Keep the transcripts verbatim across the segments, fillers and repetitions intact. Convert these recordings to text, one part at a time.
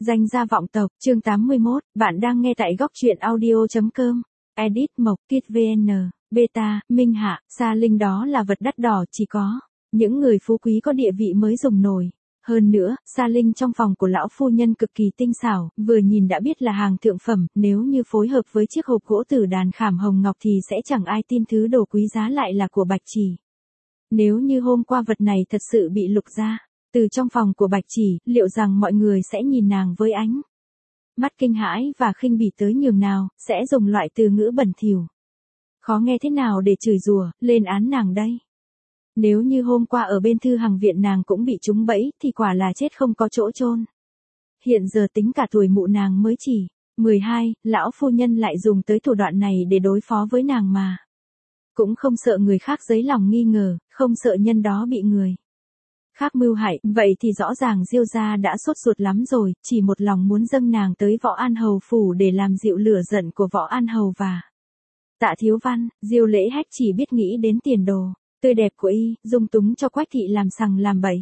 Danh gia vọng tộc, chương tám mươi mốt, bạn đang nghe tại góc truyện audio.com. Edit Mộc Kiết vê en, Beta, Minh Hạ, Sa Linh đó là vật đắt đỏ chỉ có những người phú quý có địa vị mới dùng nổi. Hơn nữa, Sa Linh trong phòng của lão phu nhân cực kỳ tinh xảo, vừa nhìn đã biết là hàng thượng phẩm, nếu như phối hợp với chiếc hộp gỗ tử đàn khảm hồng ngọc thì sẽ chẳng ai tin thứ đồ quý giá lại là của Bạch Chỉ. Nếu như hôm qua vật này thật sự bị lục ra từ trong phòng của Bạch Chỉ, liệu rằng mọi người sẽ nhìn nàng với ánh mắt kinh hãi và khinh bỉ tới nhường nào, sẽ dùng loại từ ngữ bẩn thỉu, khó nghe thế nào để chửi rủa, lên án nàng đây. Nếu như hôm qua ở bên thư hằng viện nàng cũng bị trúng bẫy thì quả là chết không có chỗ chôn. Hiện giờ tính cả tuổi mụ nàng mới chỉ mười hai, lão phu nhân lại dùng tới thủ đoạn này để đối phó với nàng mà. Cũng không sợ người khác dấy lòng nghi ngờ, không sợ nhân đó bị người khác mưu hại, vậy thì rõ ràng Diêu gia đã sốt ruột lắm rồi, chỉ một lòng muốn dâng nàng tới Võ An Hầu phủ để làm dịu lửa giận của Võ An Hầu và Tạ Thiếu Văn. Diêu Lễ Hách chỉ biết nghĩ đến tiền đồ tươi đẹp của y, dung túng cho Quách thị làm sằng làm bậy.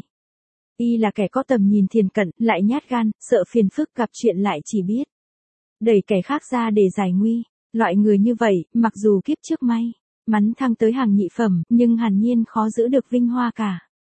Y là kẻ có tầm nhìn thiền cận, lại nhát gan, sợ phiền phức, gặp chuyện lại chỉ biết đẩy kẻ khác ra để giải nguy. Loại người như vậy, mặc dù kiếp trước may mắn thăng tới hàng nhị phẩm, nhưng hẳn nhiên khó giữ được vinh hoa cả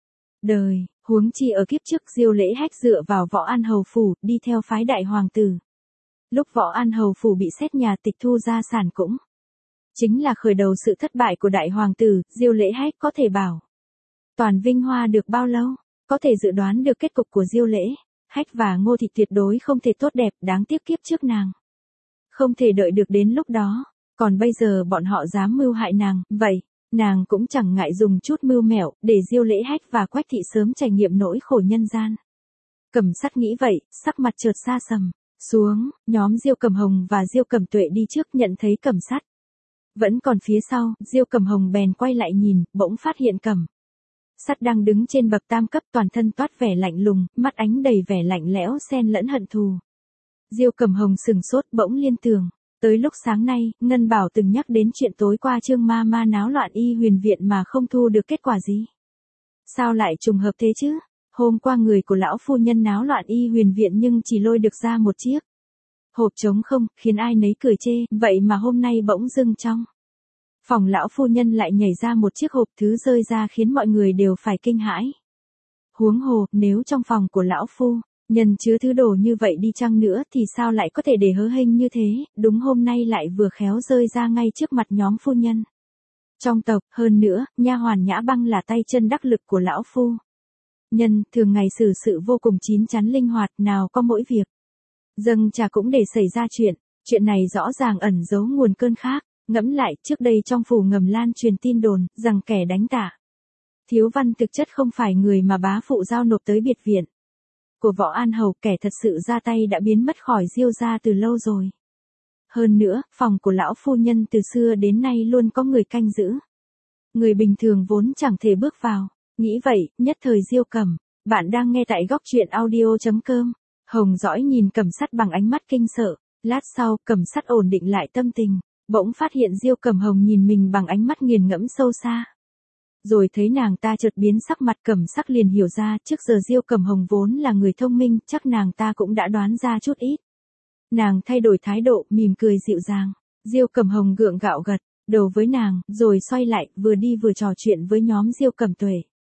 đời. Huống chi ở kiếp trước Diêu Lễ Hách dựa vào Võ An Hầu phủ, đi theo phái đại hoàng tử. Lúc Võ An Hầu phủ bị xét nhà tịch thu gia sản cũng chính là khởi đầu sự thất bại của đại hoàng tử. Diêu Lễ Hách có thể bảo toàn vinh hoa được bao lâu, có thể dự đoán được kết cục của Diêu Lễ Hách và Ngô Thị tuyệt đối không thể tốt đẹp, đáng tiếc kiếp trước nàng không thể đợi được đến lúc đó, còn bây giờ bọn họ dám mưu hại nàng, vậy nàng cũng chẳng ngại dùng chút mưu mẹo để Diêu Lễ Hách và Quách thị sớm trải nghiệm nỗi khổ nhân gian. Cẩm Sắt nghĩ vậy, sắc mặt chợt xa sầm xuống. Nhóm Diêu Cẩm Hồng và Diêu Cẩm Tuệ đi trước, nhận thấy Cẩm Sắt vẫn còn phía sau, Diêu Cẩm Hồng bèn quay lại nhìn, bỗng phát hiện Cẩm Sắt đang đứng trên bậc tam cấp, toàn thân toát vẻ lạnh lùng, mắt ánh đầy vẻ lạnh lẽo xen lẫn hận thù. Diêu Cẩm Hồng sừng sốt, bỗng liên tưởng tới lúc sáng nay, Ngân Bảo từng nhắc đến chuyện tối qua Trương ma ma náo loạn y huyền viện mà không thu được kết quả gì. Sao lại trùng hợp thế chứ? Hôm qua người của lão phu nhân náo loạn y huyền viện nhưng chỉ lôi được ra một chiếc hộp trống không, khiến ai nấy cười chê, vậy mà hôm nay bỗng dưng trong phòng lão phu nhân lại nhảy ra một chiếc hộp, thứ rơi ra khiến mọi người đều phải kinh hãi. Huống hồ, nếu trong phòng của lão phu nhân chứa thứ đồ như vậy đi chăng nữa thì sao lại có thể để hớ hênh như thế, đúng hôm nay lại vừa khéo rơi ra ngay trước mặt nhóm phu nhân trong tộc. Hơn nữa, nha hoàn Nhã Băng là tay chân đắc lực của lão phu nhân, thường ngày xử sự vô cùng chín chắn linh hoạt, nào có mỗi việc dâng trà cũng để xảy ra chuyện. Chuyện này rõ ràng ẩn giấu nguồn cơn khác. Ngẫm lại, trước đây trong phủ ngầm lan truyền tin đồn rằng kẻ đánh Tạ Thiếu Văn thực chất không phải người mà bá phụ giao nộp tới biệt viện của Võ An Hầu, kẻ thật sự ra tay đã biến mất khỏi Diêu gia từ lâu rồi. Hơn nữa, phòng của lão phu nhân từ xưa đến nay luôn có người canh giữ, người bình thường vốn chẳng thể bước vào. Nghĩ vậy, nhất thời Diêu Cẩm, bạn đang nghe tại góc truyện audio.com. Hồng dõi nhìn Cẩm Sắt bằng ánh mắt kinh sợ. Lát sau, Cẩm Sắt ổn định lại tâm tình, bỗng phát hiện Diêu Cẩm Hồng nhìn mình bằng ánh mắt nghiền ngẫm sâu xa. Rồi thấy nàng ta chợt biến sắc mặt, Cẩm Sắt liền hiểu ra, trước giờ Diêu Cẩm Hồng vốn là người thông minh, chắc nàng ta cũng đã đoán ra chút ít. Nàng thay đổi thái độ, mỉm cười dịu dàng. Diêu Cẩm Hồng gượng gạo gật đầu với nàng, rồi xoay lại, vừa đi vừa trò chuyện với nhóm Diêu Cẩm Tuệ.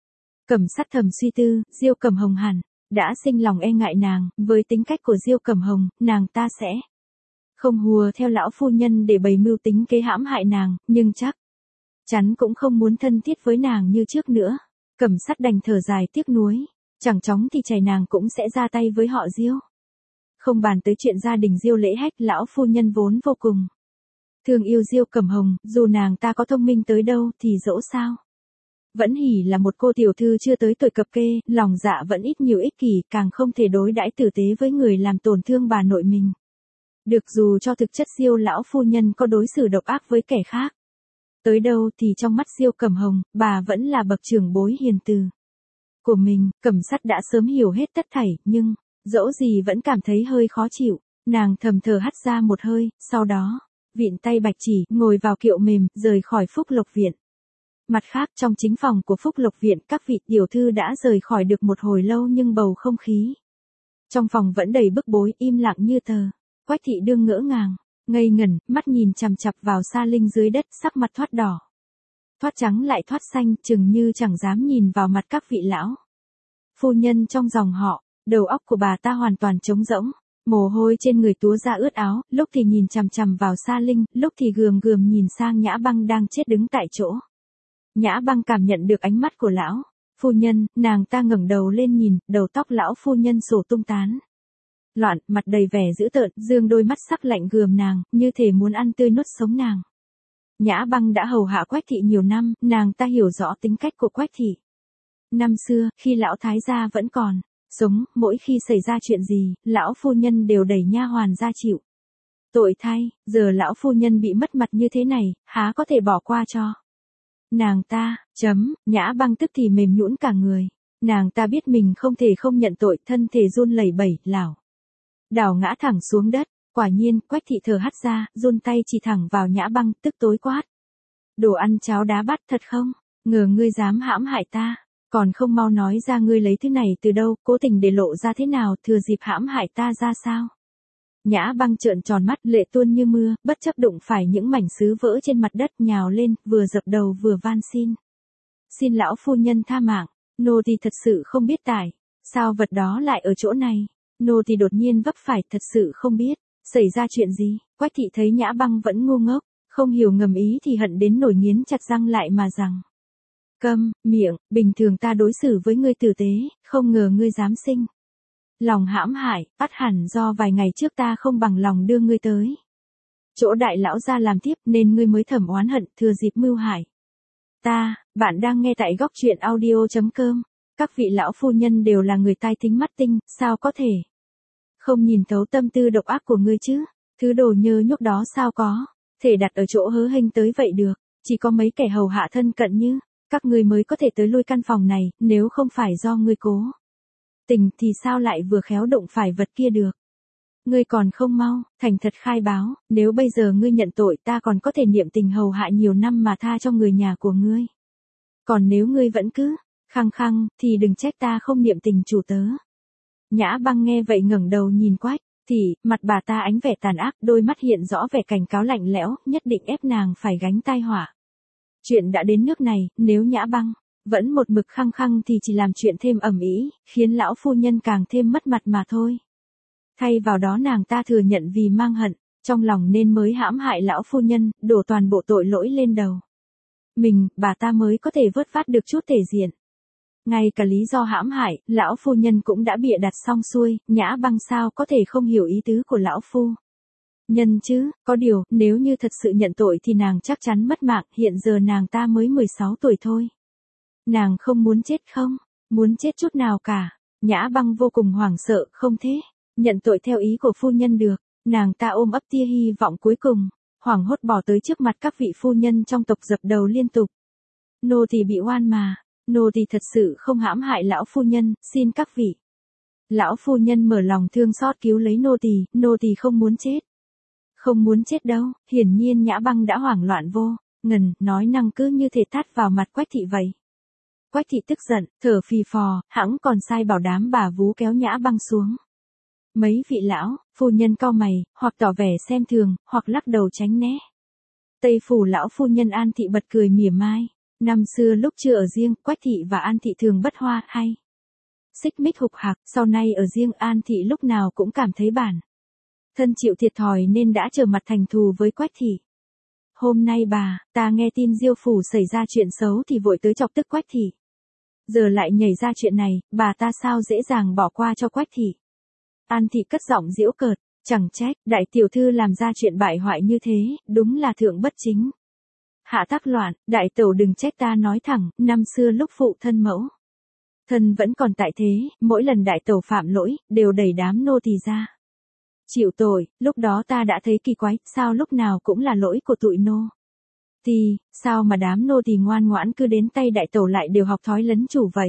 Cẩm Sắt thầm suy tư, Diêu Cẩm Hồng hẳn đã sinh lòng e ngại nàng, với tính cách của Diêu Cẩm Hồng, nàng ta sẽ không hùa theo lão phu nhân để bày mưu tính kế hãm hại nàng, nhưng chắc chắn cũng không muốn thân thiết với nàng như trước nữa. Cẩm Sắt đành thở dài tiếc nuối, chẳng chóng thì chảy nàng cũng sẽ ra tay với họ Diêu. Không bàn tới chuyện gia đình Diêu Lễ Hách, lão phu nhân vốn vô cùng thương yêu Diêu Cẩm Hồng, dù nàng ta có thông minh tới đâu thì dẫu sao vẫn hỉ là một cô tiểu thư chưa tới tuổi cập kê, lòng dạ vẫn ít nhiều ích kỷ, càng không thể đối đãi tử tế với người làm tổn thương bà nội mình được. Dù cho thực chất Diêu lão phu nhân có đối xử độc ác với kẻ khác tới đâu thì trong mắt Diêu Cẩm Hồng, bà vẫn là bậc trưởng bối hiền từ của mình. Cẩm Sắt đã sớm hiểu hết tất thảy, nhưng dẫu gì vẫn cảm thấy hơi khó chịu. Nàng thầm thở hắt ra một hơi, sau đó vịn tay Bạch Chỉ, ngồi vào kiệu mềm, rời khỏi Phúc Lộc viện. Mặt khác, trong chính phòng của Phúc Lộc viện, các vị tiểu thư đã rời khỏi được một hồi lâu, nhưng bầu không khí Trong phòng vẫn đầy bức bối, im lặng như tờ. Quách thị đương ngỡ ngàng, ngây ngẩn, mắt nhìn chằm chằm vào Sa Linh dưới đất, sắc mặt thoát đỏ. Thoát trắng lại thoát xanh, chừng như chẳng dám nhìn vào mặt các vị lão phu nhân trong dòng họ. Đầu óc của bà ta hoàn toàn trống rỗng, mồ hôi trên người túa ra ướt áo, lúc thì nhìn chằm chằm vào Sa Linh, lúc thì gườm gườm nhìn sang Nhã Băng đang chết đứng tại chỗ. Nhã Băng cảm nhận được ánh mắt của lão phu nhân, nàng ta ngẩng đầu lên nhìn, đầu tóc lão phu nhân xổ tung tán loạn, mặt đầy vẻ dữ tợn, dương đôi mắt sắc lạnh gườm nàng, như thể muốn ăn tươi nuốt sống nàng. Nhã Băng đã hầu hạ Quách thị nhiều năm, nàng ta hiểu rõ tính cách của Quách thị. Năm xưa, khi lão thái gia vẫn còn sống, mỗi khi xảy ra chuyện gì, lão phu nhân đều đẩy nha hoàn ra chịu tội thay, giờ lão phu nhân bị mất mặt như thế này, há có thể bỏ qua cho nàng ta. Chấm, Nhã Băng tức thì mềm nhũn cả người. Nàng ta biết mình không thể không nhận tội, thân thể run lẩy bẩy, lảo đảo ngã thẳng xuống đất. Quả nhiên, Quách thị thở hắt ra, run tay chỉ thẳng vào Nhã Băng, tức tối quát: Đồ ăn cháo đá bát thật không? Ngờ ngươi dám hãm hại ta, còn không mau nói ra ngươi lấy thứ này từ đâu, cố tình để lộ ra thế nào, thừa dịp hãm hại ta ra sao? Nhã Băng trợn tròn mắt, lệ tuôn như mưa, bất chấp đụng phải những mảnh sứ vỡ trên mặt đất, nhào lên, vừa dập đầu vừa van xin. Xin lão phu nhân tha mạng, nô tỳ thật sự không biết tại sao vật đó lại ở chỗ này. Nô tỳ đột nhiên vấp phải, thật sự không biết xảy ra chuyện gì. Quách thị thấy Nhã Băng vẫn ngu ngốc, không hiểu ngầm ý thì hận đến nổi nghiến chặt răng lại mà rằng: Câm miệng, bình thường ta đối xử với ngươi tử tế, không ngờ ngươi dám sinh lòng hãm hại, ắt hẳn do vài ngày trước ta không bằng lòng đưa ngươi tới chỗ đại lão gia làm tiếp, nên ngươi mới thầm oán hận, thừa dịp mưu hại ta. Bạn đang nghe tại góc truyện audio chấm com. Các vị lão phu nhân đều là người tai tính mắt tinh, sao có thể không nhìn thấu tâm tư độc ác của ngươi chứ? Thứ đồ nhơ nhúc đó sao có thể đặt ở chỗ hớ hênh tới vậy được? Chỉ có mấy kẻ hầu hạ thân cận như các ngươi mới có thể tới lui căn phòng này, nếu không phải do ngươi cố tình thì sao lại vừa khéo đụng phải vật kia được? Ngươi còn không mau thành thật khai báo, nếu bây giờ ngươi nhận tội, ta còn có thể niệm tình hầu hạ nhiều năm mà tha cho người nhà của ngươi. Còn nếu ngươi vẫn cứ khăng khăng, thì đừng trách ta không niệm tình chủ tớ. Nhã Băng nghe vậy ngẩng đầu nhìn Quách thì mặt bà ta ánh vẻ tàn ác, đôi mắt hiện rõ vẻ cảnh cáo lạnh lẽo, nhất định ép nàng phải gánh tai họa. Chuyện đã đến nước này, nếu Nhã Băng vẫn một mực khăng khăng thì chỉ làm chuyện thêm ầm ĩ, khiến lão phu nhân càng thêm mất mặt mà thôi. Thay vào đó nàng ta thừa nhận vì mang hận trong lòng nên mới hãm hại lão phu nhân, đổ toàn bộ tội lỗi lên đầu mình, bà ta mới có thể vớt vát được chút thể diện. Ngay cả lý do hãm hại, lão phu nhân cũng đã bịa đặt xong xuôi, Nhã Băng sao có thể không hiểu ý tứ của lão phu nhân chứ? Có điều, nếu như thật sự nhận tội thì nàng chắc chắn mất mạng, hiện giờ nàng ta mới mười sáu tuổi thôi. Nàng không muốn chết không? Muốn chết chút nào cả. Nhã Băng vô cùng hoảng sợ, không thế nhận tội theo ý của phu nhân được. Nàng ta ôm ấp tia hy vọng cuối cùng, hoảng hốt bỏ tới trước mặt các vị phu nhân trong tộc, dập đầu liên tục. Nô tỳ bị oan mà, nô tỳ thật sự không hãm hại lão phu nhân, xin các vị lão phu nhân mở lòng thương xót cứu lấy nô tỳ, nô tỳ không muốn chết. Không muốn chết đâu. Hiển nhiên Nhã Băng đã hoảng loạn vô ngần, nói năng cứ như thể tát vào mặt Quách thị vậy. Quách thị tức giận, thở phì phò, hẵng còn sai bảo đám bà vú kéo Nhã Băng xuống. Mấy vị lão phu nhân cau mày, hoặc tỏ vẻ xem thường, hoặc lắc đầu tránh né. Tây phủ lão phu nhân An thị bật cười mỉa mai. Năm xưa lúc chưa ở riêng, Quách thị và An thị thường bất hoa hay xích mích hục hạc, sau này ở riêng, An thị lúc nào cũng cảm thấy bản thân chịu thiệt thòi nên đã trở mặt thành thù với Quách thị. Hôm nay bà ta nghe tin Diêu phủ xảy ra chuyện xấu thì vội tới chọc tức Quách thị. Giờ lại nhảy ra chuyện này, bà ta sao dễ dàng bỏ qua cho Quách thị? An thị cất giọng giễu cợt, chẳng trách đại tiểu thư làm ra chuyện bại hoại như thế, đúng là thượng bất chính hạ tác loạn. Đại tẩu đừng trách ta nói thẳng, năm xưa lúc phụ thân mẫu thân vẫn còn tại thế, mỗi lần đại tẩu phạm lỗi, đều đẩy đám nô tỳ ra chịu tội. Lúc đó ta đã thấy kỳ quái, sao lúc nào cũng là lỗi của tụi nô tỳ, sao mà đám nô tỳ ngoan ngoãn cứ đến tay đại tẩu lại đều học thói lấn chủ vậy?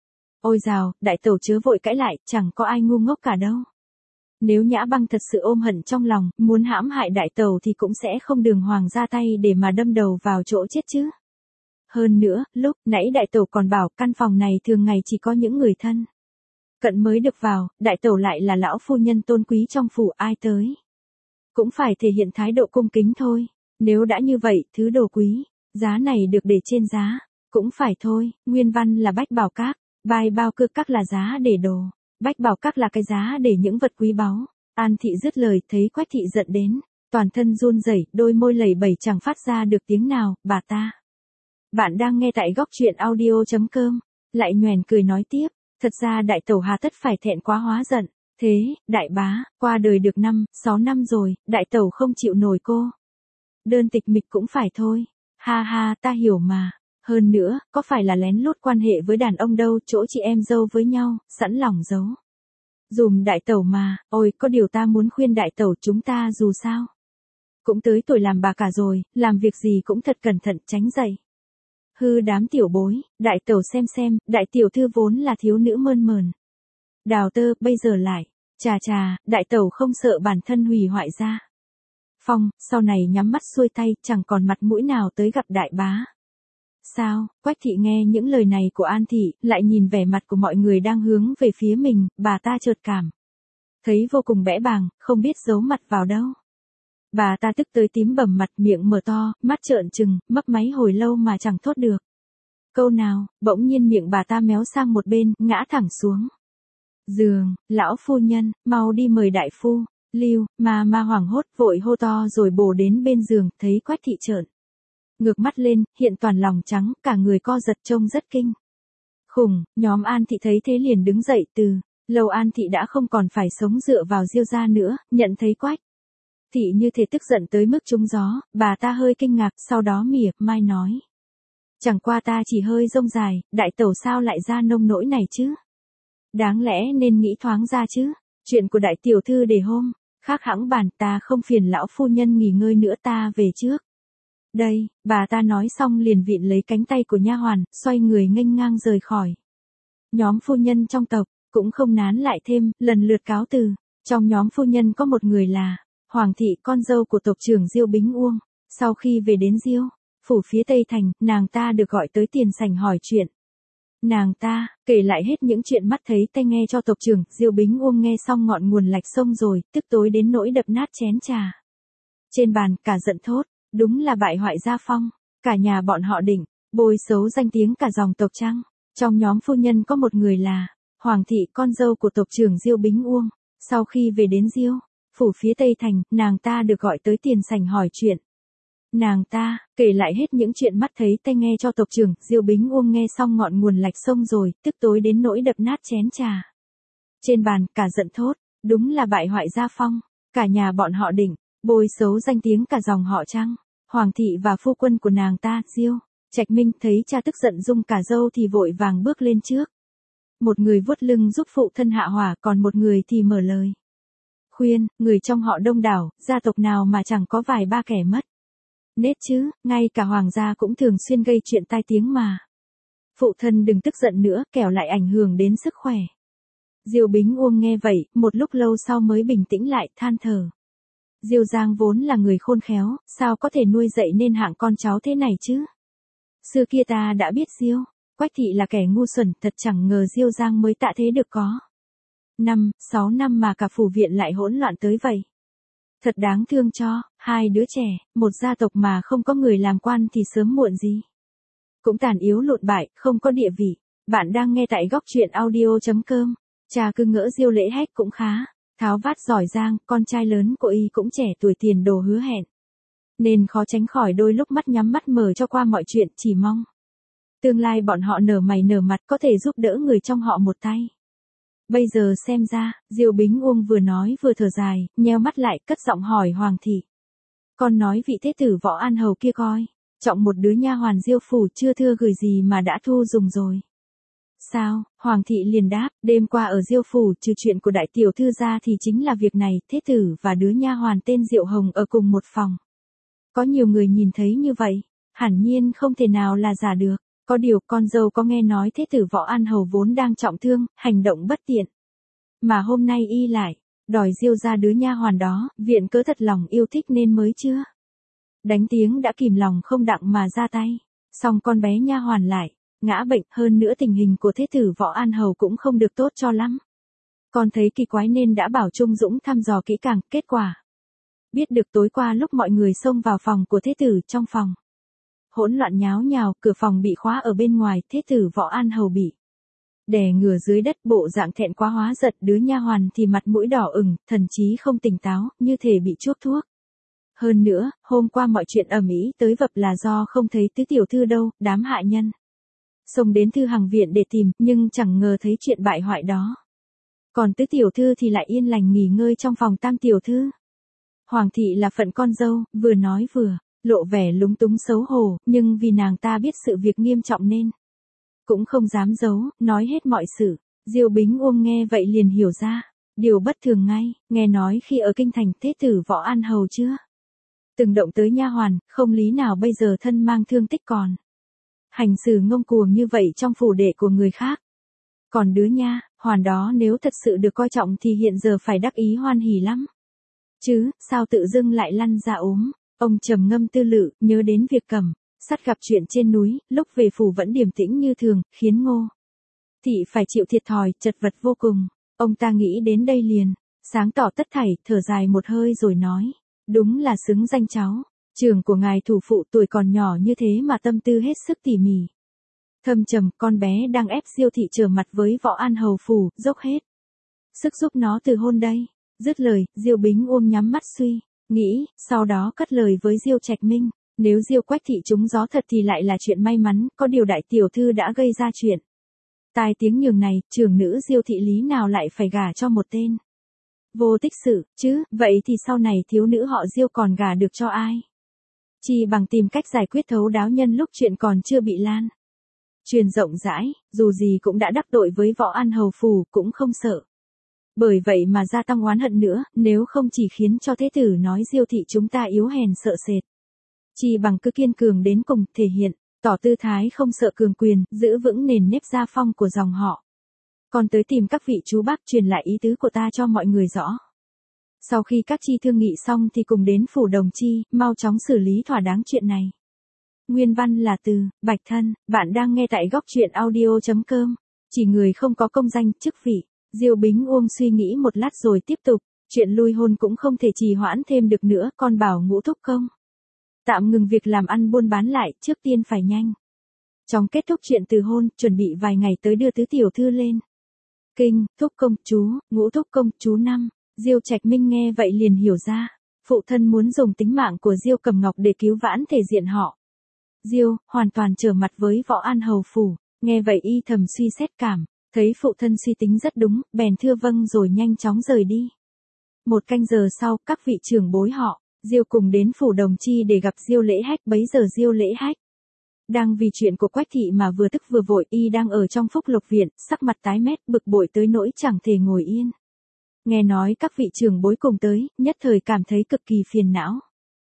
Ôi dào, đại tẩu chớ vội cãi lại, chẳng có ai ngu ngốc cả đâu. Nếu Nhã Băng thật sự ôm hận trong lòng, muốn hãm hại đại tẩu thì cũng sẽ không đường hoàng ra tay để mà đâm đầu vào chỗ chết chứ. Hơn nữa, lúc nãy đại tẩu còn bảo căn phòng này thường ngày chỉ có những người thân Cận mới được vào, đại tẩu lại là lão phu nhân tôn quý trong phủ, ai tới cũng phải thể hiện thái độ cung kính thôi. Nếu đã như vậy, thứ đồ quý, giá này được để trên giá, cũng phải thôi. Nguyên văn là bách bảo các, bài bao cư các là giá để đồ, bách bảo các là cái giá để những vật quý báu. An thị dứt lời, thấy Quách thị giận đến, toàn thân run rẩy, đôi môi lẩy bẩy chẳng phát ra được tiếng nào. Bà ta. Bạn đang nghe tại góc truyện audio chấm com. Lại nhoẻn cười nói tiếp, thật ra đại tẩu hà tất phải thẹn quá hóa giận. Thế, đại bá, qua đời được năm, sáu năm rồi, đại tẩu không chịu nổi cô. Đơn tịch mịch cũng phải thôi. Ha ha, ta hiểu mà. Hơn nữa, có phải là lén lút quan hệ với đàn ông đâu, chỗ chị em dâu với nhau, sẵn lòng giấu. Dùm đại tẩu mà, ôi, có điều ta muốn khuyên đại tẩu chúng ta dù sao. Cũng tới tuổi làm bà cả rồi, làm việc gì cũng thật cẩn thận tránh dậy. Hư đám tiểu bối, đại tẩu xem xem, đại tiểu thư vốn là thiếu nữ mơn mờn. Đào tơ, bây giờ lại, chà chà, đại tẩu không sợ bản thân hủy hoại ra. Phong, sau này nhắm mắt xuôi tay, chẳng còn mặt mũi nào tới gặp đại bá. Sao, Quách thị nghe những lời này của An thị, lại nhìn vẻ mặt của mọi người đang hướng về phía mình, bà ta chợt cảm. Thấy vô cùng bẽ bàng, không biết giấu mặt vào đâu. Bà ta tức tới tím bầm mặt, miệng mở to, mắt trợn trừng, mấp máy hồi lâu mà chẳng thốt được câu nào. Bỗng nhiên miệng bà ta méo sang một bên, ngã thẳng xuống giường. Lão phu nhân, mau đi mời đại phu. Lưu, mà ma hoảng hốt, vội hô to rồi bổ đến bên giường, thấy Quách thị trợn ngược mắt lên, hiện toàn lòng trắng, cả người co giật trông rất kinh khủng. Nhóm An thị thấy thế liền đứng dậy. Từ lâu An thị đã không còn phải sống dựa vào Diêu gia nữa, nhận thấy Quách thị như thể tức giận tới mức trúng gió, bà ta hơi kinh ngạc, sau đó mỉa mai nói. Chẳng qua ta chỉ hơi rông dài, đại tẩu sao lại ra nông nỗi này chứ? Đáng lẽ nên nghĩ thoáng ra chứ, chuyện của đại tiểu thư để hôm khác hẵng bàn, ta không phiền lão phu nhân nghỉ ngơi nữa, ta về trước. Đây, bà ta nói xong liền vịn lấy cánh tay của nha hoàn, xoay người nghênh ngang rời khỏi. Nhóm phu nhân trong tộc, cũng không nán lại thêm, lần lượt cáo từ. Trong nhóm phu nhân có một người là Hoàng thị, con dâu của tộc trưởng Diêu Bính Uông. Sau khi về đến Diêu phủ phía Tây Thành, nàng ta được gọi tới tiền sảnh hỏi chuyện. Nàng ta kể lại hết những chuyện mắt thấy tai nghe cho tộc trưởng. Diêu Bính Uông nghe xong ngọn nguồn lạch sông rồi, tức tối đến nỗi đập nát chén trà trên bàn, cả giận thốt, đúng là bại hoại gia phong, cả nhà bọn họ định bôi xấu danh tiếng cả dòng tộc chăng. Trong nhóm phu nhân có một người là Hoàng thị, con dâu của tộc trưởng Diêu Bính Uông. Sau khi về đến Diêu phủ phía Tây Thành, nàng ta được gọi tới tiền sảnh hỏi chuyện. Nàng ta kể lại hết những chuyện mắt thấy tai nghe cho tộc trưởng. Diêu Bính Uông nghe xong ngọn nguồn lạch sông rồi, tức tối đến nỗi đập nát chén trà trên bàn, cả giận thốt, đúng là bại hoại gia phong, cả nhà bọn họ định bôi xấu danh tiếng cả dòng họ chăng. Hoàng thị và phu quân của nàng ta, Diêu Trạch Minh, thấy cha tức giận rung cả râu thì vội vàng bước lên trước. Một người vuốt lưng giúp phụ thân hạ hỏa, còn một người thì mở lời khuyên. Người trong họ đông đảo, gia tộc nào mà chẳng có vài ba kẻ mất nết chứ, ngay cả hoàng gia cũng thường xuyên gây chuyện tai tiếng mà. Phụ thân đừng tức giận nữa, kẻo lại ảnh hưởng đến sức khỏe. Diêu Bính Uông nghe vậy, một lúc lâu sau mới bình tĩnh lại, than thở. Diêu Giang vốn là người khôn khéo, sao có thể nuôi dạy nên hạng con cháu thế này chứ? Xưa kia ta đã biết Diêu Quách thị là kẻ ngu xuẩn, thật chẳng ngờ Diêu Giang mới tạ thế được có năm, sáu năm mà cả phủ viện lại hỗn loạn tới vậy. Thật đáng thương cho hai đứa trẻ, một gia tộc mà không có người làm quan thì sớm muộn gì cũng tàn yếu lụn bại, không có địa vị. Bạn đang nghe tại góc truyện audio chấm com. Cha cứ ngỡ Diêu Lễ Hách cũng khá tháo vát giỏi giang, con trai lớn của y cũng trẻ tuổi tiền đồ hứa hẹn, nên khó tránh khỏi đôi lúc mắt nhắm mắt mở cho qua mọi chuyện, chỉ mong tương lai bọn họ nở mày nở mặt có thể giúp đỡ người trong họ một tay. Bây giờ xem ra, Diêu Bính Uông vừa nói vừa thở dài, nheo mắt lại, cất giọng hỏi Hoàng thị. Con nói vị thế tử Võ An Hầu kia coi, trọng một đứa nha hoàn Diêu phủ chưa thưa gửi gì mà đã thu dùng rồi. Sao? Hoàng thị liền đáp, đêm qua ở Diêu phủ, trừ chuyện của đại tiểu thư ra thì chính là việc này. Thế tử và đứa nha hoàn tên Diệu Hồng ở cùng một phòng. Có nhiều người nhìn thấy như vậy, hẳn nhiên không thể nào là giả được. Có điều con dâu có nghe nói thế tử Võ An Hầu vốn đang trọng thương, hành động bất tiện, mà hôm nay y lại đòi Diêu ra đứa nha hoàn đó, viện cớ thật lòng yêu thích nên mới chưa đánh tiếng đã kìm lòng không đặng mà ra tay. Xong con bé nha hoàn lại ngã bệnh, hơn nữa tình hình của thế tử Võ An Hầu cũng không được tốt cho lắm. Con thấy kỳ quái nên đã bảo Trung Dũng thăm dò kỹ càng, kết quả. Biết được tối qua lúc mọi người xông vào phòng của thế tử trong phòng. Hỗn loạn nháo nhào, cửa phòng bị khóa ở bên ngoài, thế tử Võ An Hầu bị đè ngửa dưới đất, bộ dạng thẹn quá hóa giận, đứa nha hoàn thì mặt mũi đỏ ửng, thần trí không tỉnh táo, như thể bị chuốc thuốc. Hơn nữa, hôm qua mọi chuyện ầm ĩ tới vập là do không thấy tứ tiểu thư đâu, đám hạ nhân xông đến Thư Hằng viện để tìm, nhưng chẳng ngờ thấy chuyện bại hoại đó. Còn tứ tiểu thư thì lại yên lành nghỉ ngơi trong phòng tam tiểu thư. Hoàng thị là phận con dâu, vừa nói vừa lộ vẻ lúng túng xấu hổ, nhưng vì nàng ta biết sự việc nghiêm trọng nên cũng không dám giấu, nói hết mọi sự. Diêu Bính Uông nghe vậy liền hiểu ra điều bất thường ngay, nghe nói khi ở kinh thành thế tử Võ An Hầu chưa từng động tới nha hoàn, không lý nào bây giờ thân mang thương tích còn hành xử ngông cuồng như vậy trong phủ đệ của người khác. Còn đứa nha hoàn đó nếu thật sự được coi trọng thì hiện giờ phải đắc ý hoan hỉ lắm. Chứ, sao tự dưng lại lăn ra ốm. Ông trầm ngâm tư lự, nhớ đến việc Cẩm Sắt gặp chuyện trên núi, lúc về phủ vẫn điềm tĩnh như thường, khiến Ngô thị phải chịu thiệt thòi, chật vật vô cùng. Ông ta nghĩ đến đây liền, sáng tỏ tất thảy, thở dài một hơi rồi nói, đúng là xứng danh cháu trưởng của ngài thủ phụ, tuổi còn nhỏ như thế mà tâm tư hết sức tỉ mỉ. Thâm trầm, con bé đang ép Diêu thị trở mặt với Võ An Hầu phủ, dốc hết sức giúp nó từ hôn đây. Dứt lời, Diêu Bính Uông nhắm mắt suy nghĩ, sau đó cất lời với Diêu Trạch Minh, nếu Diêu Quách thị trúng gió thật thì lại là chuyện may mắn, có điều đại tiểu thư đã gây ra chuyện tai tiếng nhường này, trưởng nữ Diêu thị lý nào lại phải gả cho một tên vô tích sự, chứ, vậy thì sau này thiếu nữ họ Diêu còn gả được cho ai? Chỉ bằng tìm cách giải quyết thấu đáo nhân lúc chuyện còn chưa bị lan truyền rộng rãi, dù gì cũng đã đắc tội với Võ An Hầu phủ, cũng không sợ. Bởi vậy mà gia tăng oán hận nữa, nếu không chỉ khiến cho thế tử nói Diêu thị chúng ta yếu hèn sợ sệt. Chỉ bằng cứ kiên cường đến cùng, thể hiện, tỏ tư thái không sợ cường quyền, giữ vững nền nếp gia phong của dòng họ. Còn tới tìm các vị chú bác truyền lại ý tứ của ta cho mọi người rõ. Sau khi các chi thương nghị xong thì cùng đến phủ Đồng Chi, mau chóng xử lý thỏa đáng chuyện này. Nguyên văn là từ Bạch Thân, bạn đang nghe tại góc truyện audio chấm com. Chỉ người không có công danh, chức vị. Diêu Bính Uông suy nghĩ một lát rồi tiếp tục, chuyện lui hôn cũng không thể trì hoãn thêm được nữa, con bảo Ngũ thúc công tạm ngừng việc làm ăn buôn bán lại, trước tiên phải nhanh chóng kết thúc chuyện từ hôn, chuẩn bị vài ngày tới đưa tứ tiểu thư lên kinh. Thúc công chú, Ngũ thúc công chú năm. Diêu Trạch Minh nghe vậy liền hiểu ra, phụ thân muốn dùng tính mạng của Diêu Cẩm Ngọc để cứu vãn thể diện họ Diêu, hoàn toàn trở mặt với Võ An Hầu phủ. Nghe vậy y thầm suy xét cảm, thấy phụ thân suy tính rất đúng, bèn thưa vâng rồi nhanh chóng rời đi. Một canh giờ sau, các vị trưởng bối họ Diêu cùng đến phủ Đồng Chi để gặp Diêu Lễ Hách. Bấy giờ Diêu Lễ Hách đang vì chuyện của Quách thị mà vừa tức vừa vội, y đang ở trong Phúc Lộc viện, sắc mặt tái mét, bực bội tới nỗi chẳng thể ngồi yên. Nghe nói các vị trưởng bối cùng tới, nhất thời cảm thấy cực kỳ phiền não.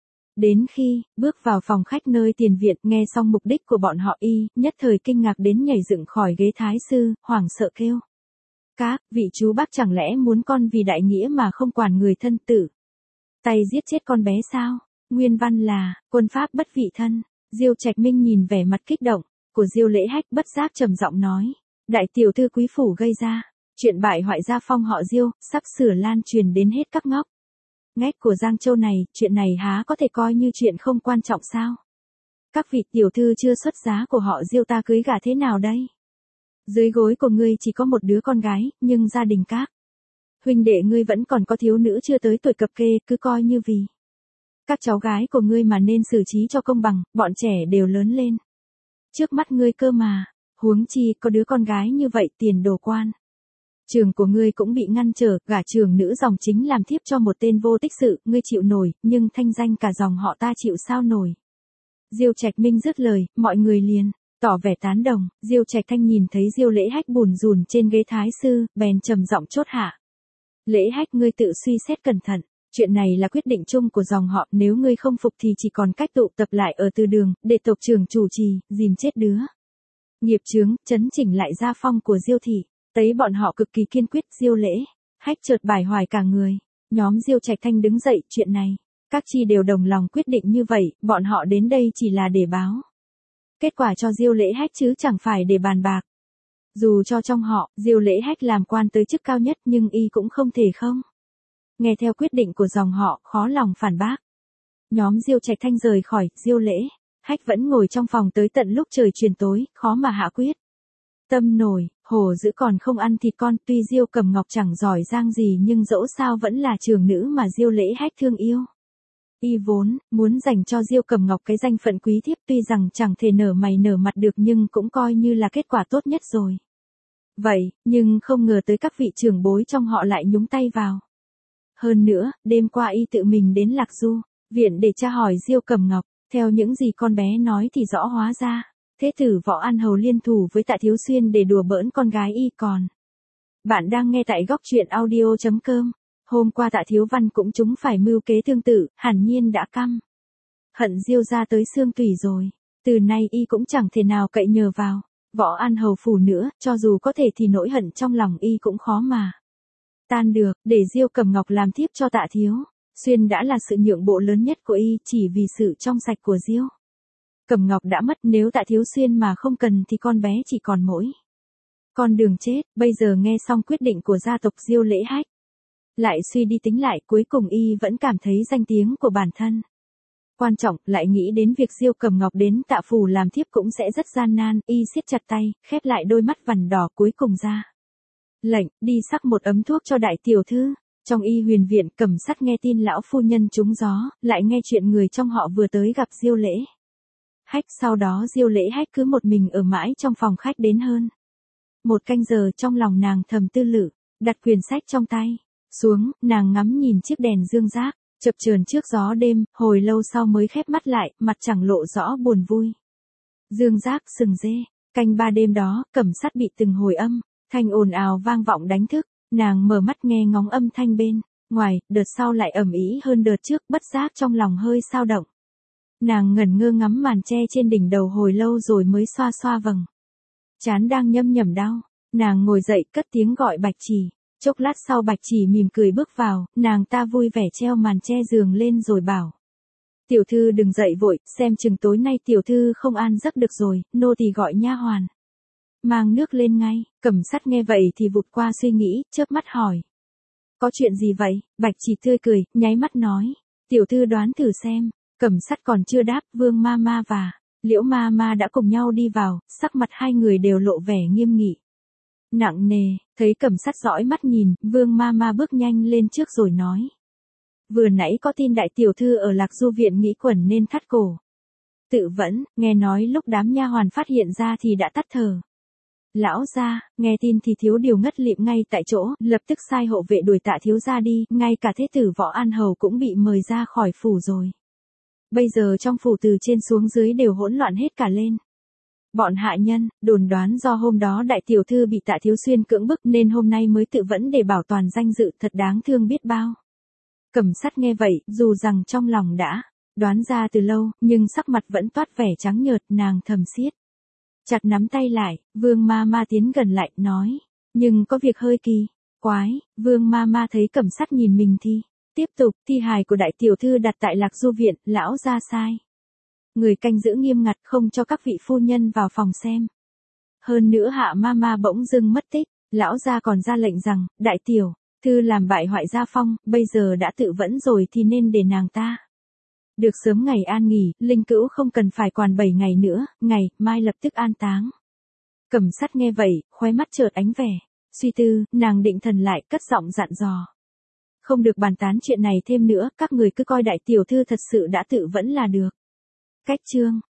Đến khi bước vào phòng khách nơi tiền viện, nghe xong mục đích của bọn họ, y nhất thời kinh ngạc đến nhảy dựng khỏi ghế thái sư, hoảng sợ kêu: "Các vị chú bác chẳng lẽ muốn con vì đại nghĩa mà không quản người thân tử tay giết chết con bé sao?" Nguyên văn là quân pháp bất vị thân. Diêu Trạch Minh nhìn vẻ mặt kích động của Diêu Lễ Hách, bất giác trầm giọng nói: "Đại tiểu thư quý phủ gây ra chuyện bại hoại gia phong họ Diêu, sắp sửa lan truyền đến hết các ngóc ngách của Giang Châu này, chuyện này há có thể coi như chuyện không quan trọng sao? Các vị tiểu thư chưa xuất giá của họ Diêu ta cưới gả thế nào đây? Dưới gối của ngươi chỉ có một đứa con gái, nhưng gia đình các huynh đệ ngươi vẫn còn có thiếu nữ chưa tới tuổi cập kê, cứ coi như vì các cháu gái của ngươi mà nên xử trí cho công bằng, bọn trẻ đều lớn lên trước mắt ngươi cơ mà, huống chi có đứa con gái như vậy, tiền đồ quan trường của ngươi cũng bị ngăn trở, gả trường nữ dòng chính làm thiếp cho một tên vô tích sự, ngươi chịu nổi, nhưng thanh danh cả dòng họ ta chịu sao nổi." Diêu Trạch Minh dứt lời, mọi người liền tỏ vẻ tán đồng. Diêu Trạch Thanh nhìn thấy Diêu Lễ Hách bùn rùn trên ghế thái sư, bèn trầm giọng chốt hạ: "Lễ Hách, ngươi tự suy xét cẩn thận, chuyện này là quyết định chung của dòng họ, nếu ngươi không phục thì chỉ còn cách tụ tập lại ở từ đường, để tộc trưởng chủ trì, dìm chết đứa nghiệp chướng, chấn chỉnh lại gia phong của Diêu thị." Thấy bọn họ cực kỳ kiên quyết, Diêu Lễ Hách chợt bài hoài cả người. Nhóm Diêu Trạch Thanh đứng dậy, chuyện này các chi đều đồng lòng quyết định như vậy, bọn họ đến đây chỉ là để báo kết quả cho Diêu Lễ Hách chứ chẳng phải để bàn bạc. Dù cho trong họ, Diêu Lễ Hách làm quan tới chức cao nhất nhưng y cũng không thể không nghe theo quyết định của dòng họ, khó lòng phản bác. Nhóm Diêu Trạch Thanh rời khỏi, Diêu Lễ Hách vẫn ngồi trong phòng tới tận lúc trời chuyển tối, khó mà hạ quyết. Tâm nổi, hổ dữ còn không ăn thịt con, tuy Diêu Cẩm Ngọc chẳng giỏi giang gì nhưng dẫu sao vẫn là trường nữ mà Diêu Lễ Hách thương yêu. Y vốn muốn dành cho Diêu Cẩm Ngọc cái danh phận quý thiếp, tuy rằng chẳng thể nở mày nở mặt được nhưng cũng coi như là kết quả tốt nhất rồi. Vậy, nhưng không ngờ tới các vị trưởng bối trong họ lại nhúng tay vào. Hơn nữa, đêm qua y tự mình đến Lạc Du viện để tra hỏi Diêu Cẩm Ngọc, theo những gì con bé nói thì rõ hóa ra, thế tử Võ An Hầu liên thủ với Tạ Thiếu Xuyên để đùa bỡn con gái y còn. Bạn đang nghe tại góc truyện audio chấm com. Hôm qua Tạ Thiếu Văn cũng chúng phải mưu kế tương tự, hẳn nhiên đã căm hận Diêu ra tới xương tủy rồi. Từ nay y cũng chẳng thể nào cậy nhờ vào Võ An Hầu phủ nữa, cho dù có thể thì nỗi hận trong lòng y cũng khó mà tan được. Để Diêu Cẩm Ngọc làm thiếp cho Tạ Thiếu Xuyên đã là sự nhượng bộ lớn nhất của y, chỉ vì sự trong sạch của Diêu Cẩm Ngọc đã mất, nếu Tạ Thiếu Xuyên mà không cần thì con bé chỉ còn mỗi con đường chết. Bây giờ nghe xong quyết định của gia tộc Diêu Lễ Hách, lại suy đi tính lại, cuối cùng y vẫn cảm thấy danh tiếng của bản thân quan trọng, lại nghĩ đến việc Diêu Cẩm Ngọc đến Tạ phủ làm thiếp cũng sẽ rất gian nan, y siết chặt tay, khép lại đôi mắt vằn đỏ, cuối cùng ra lệnh đi sắc một ấm thuốc cho đại tiểu thư. Trong Y Huyền viện, Cẩm Sắt nghe tin lão phu nhân trúng gió, lại nghe chuyện người trong họ vừa tới gặp Diêu Lễ Hách, sau đó Diêu Lễ Hách cứ một mình ở mãi trong phòng khách đến hơn một canh giờ. Trong lòng nàng thầm tư lự, đặt quyển sách trong tay xuống, nàng ngắm nhìn chiếc đèn dương giác chập chờn trước gió đêm, hồi lâu sau mới khép mắt lại, mặt chẳng lộ rõ buồn vui. Dương giác sừng dê, canh ba đêm đó, Cẩm Sắt bị từng hồi âm thanh ồn ào vang vọng đánh thức, nàng mở mắt nghe ngóng âm thanh bên ngoài, đợt sau lại ầm ĩ hơn đợt trước, bất giác trong lòng hơi xao động. Nàng ngẩn ngơ ngắm màn che trên đỉnh đầu hồi lâu rồi mới xoa xoa vầng trán đang nhâm nhẩm đau. Nàng ngồi dậy, cất tiếng gọi Bạch Chỉ. Chốc lát sau Bạch Chỉ mỉm cười bước vào, nàng ta vui vẻ treo màn che giường lên rồi bảo: "Tiểu thư đừng dậy vội, xem chừng tối nay tiểu thư không an giấc được rồi, nô tỳ gọi nha hoàn mang nước lên ngay." Cẩm Sắt nghe vậy thì vụt qua suy nghĩ, chớp mắt hỏi: "Có chuyện gì vậy?" Bạch Chỉ tươi cười, nháy mắt nói: "Tiểu thư đoán thử xem." Cẩm Sắt còn chưa đáp, Vương ma ma và Liễu ma ma đã cùng nhau đi vào, sắc mặt hai người đều lộ vẻ nghiêm nghị nặng nề. Thấy Cẩm Sắt dõi mắt nhìn, Vương ma ma bước nhanh lên trước rồi nói: "Vừa nãy có tin đại tiểu thư ở Lạc Du viện nghĩ quẩn nên thắt cổ tự vẫn, nghe nói lúc đám nha hoàn phát hiện ra thì đã tắt thở. Lão gia nghe tin thì thiếu điều ngất lịm ngay tại chỗ, lập tức sai hộ vệ đuổi Tạ thiếu gia đi, ngay cả thế tử Võ An Hầu cũng bị mời ra khỏi phủ rồi. Bây giờ trong phủ từ trên xuống dưới đều hỗn loạn hết cả lên. Bọn hạ nhân đồn đoán do hôm đó đại tiểu thư bị Tạ Thiếu Xuyên cưỡng bức nên hôm nay mới tự vẫn để bảo toàn danh dự, thật đáng thương biết bao." Cẩm Sắt nghe vậy, dù rằng trong lòng đã đoán ra từ lâu, nhưng sắc mặt vẫn toát vẻ trắng nhợt, nàng thầm siết chặt nắm tay lại. Vương ma ma tiến gần lại, nói: "Nhưng có việc hơi kỳ quái." Vương ma ma thấy Cẩm Sắt nhìn mình thì tiếp tục: "Thi hài của đại tiểu thư đặt tại Lạc Du viện, lão gia sai người canh giữ nghiêm ngặt, không cho các vị phu nhân vào phòng xem. Hơn nữa hạ ma ma bỗng dưng mất tích, lão gia còn ra lệnh rằng, đại tiểu thư làm bại hoại gia phong, bây giờ đã tự vẫn rồi thì nên để nàng ta được sớm ngày an nghỉ, linh cữu không cần phải quản bảy ngày nữa, ngày mai lập tức an táng." Cẩm Sắt nghe vậy, khóe mắt chợt ánh vẻ suy tư, nàng định thần lại, cất giọng dặn dò: "Không được bàn tán chuyện này thêm nữa, các người cứ coi đại tiểu thư thật sự đã tự vẫn là được." Cách chương